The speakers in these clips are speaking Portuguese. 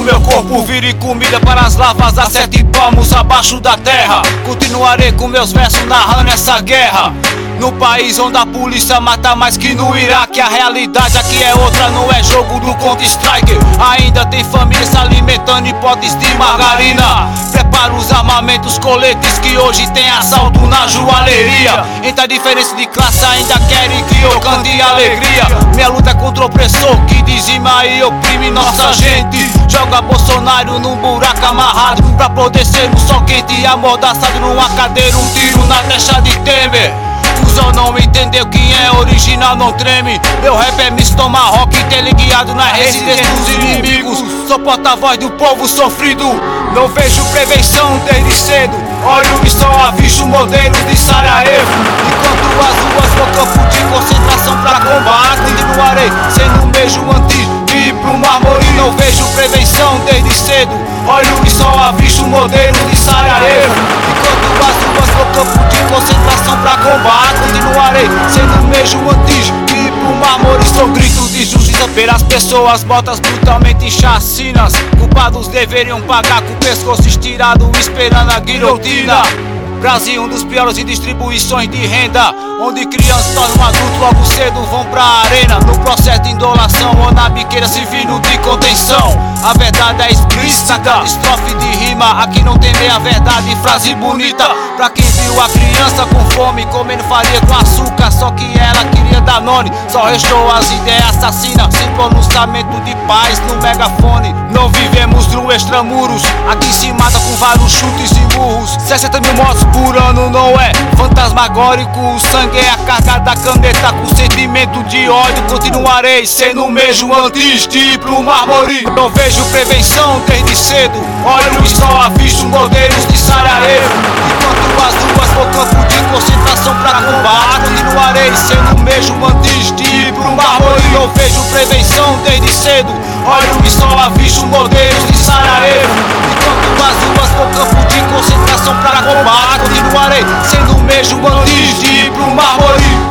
meu corpo vire comida para as lavas a 7 palmos abaixo da terra. Continuarei com meus versos narrando essa guerra. No país onde a polícia mata mais que no Iraque. A realidade aqui é outra, não é jogo do Counter-Strike. Ainda tem família se alimentando em potes de margarina. Prepara os armamentos, coletes que hoje tem assalto na joalheria. Entre a diferença de classe ainda querem que eu cante alegria. Minha luta é contra o opressor que dizima e oprime nossa gente. Joga Bolsonaro num buraco amarrado pra poder ser um sol quente e amordaçado numa cadeira, um tiro na testa de Temer. Fusão não entendeu quem é original, não treme. Meu rap é misto Tomahawk, teleguiado na residência dos inimigos. Sou porta-voz do povo sofrido. Não vejo prevenção desde cedo. Olho e só aviso modelos de Sarajevo. Enquanto as ruas vão campo de concentração pra combate, continuarei sendo mesmo antes de ir pro Marmori. Não vejo prevenção desde cedo. Olho e só aviso modelos de Sarajevo. Enquanto as ruas vão campo de concentração pra combate, continuarei sendo mesmo antes de ir pro Marmori. Sou grito de justiça pelas pessoas mortas brutalmente em chacinas. Culpados deveriam pagar com o pescoço estirado esperando a guilhotina. Brasil, um dos piores em distribuições de renda, onde crianças tornam adultos logo cedo vão pra arena. No processo de indolação ou na biqueira civil de contenção. A verdade é explícita, estrofe de rima. Aqui não tem meia verdade, frase bonita. Pra quem viu a criança com fome, comendo farinha com açúcar, só que ela queria Danone. Só restou as ideias assassinas, sem pronunciamento de paz no megafone. Não vivemos no extramuros, aqui se mata com vários chutes e murros. 60 mil mortos por ano não é fantasmagórico. O sangue é a carga da caneta com sentimento de ódio. Continuarei sendo mesmo antes de ir pro Marmori. Não vejo prevenção desde cedo. Olho e só aviso modelos de Sarajevo. Enquanto as ruas vão campo de concentração pra combate, continuarei sendo mesmo antes de ir pro Marmori. Não vejo prevenção desde cedo. Olho e só aviso modelos de Sarajevo. Enquanto as ruas vão campo de concentração pra combate, continuarei sendo mesmo antes de ir pro Marmori.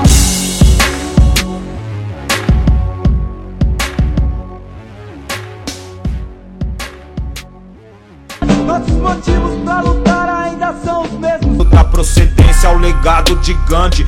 Nossos motivos pra lutar ainda são os mesmos. Da procedência ao legado de Gandhi.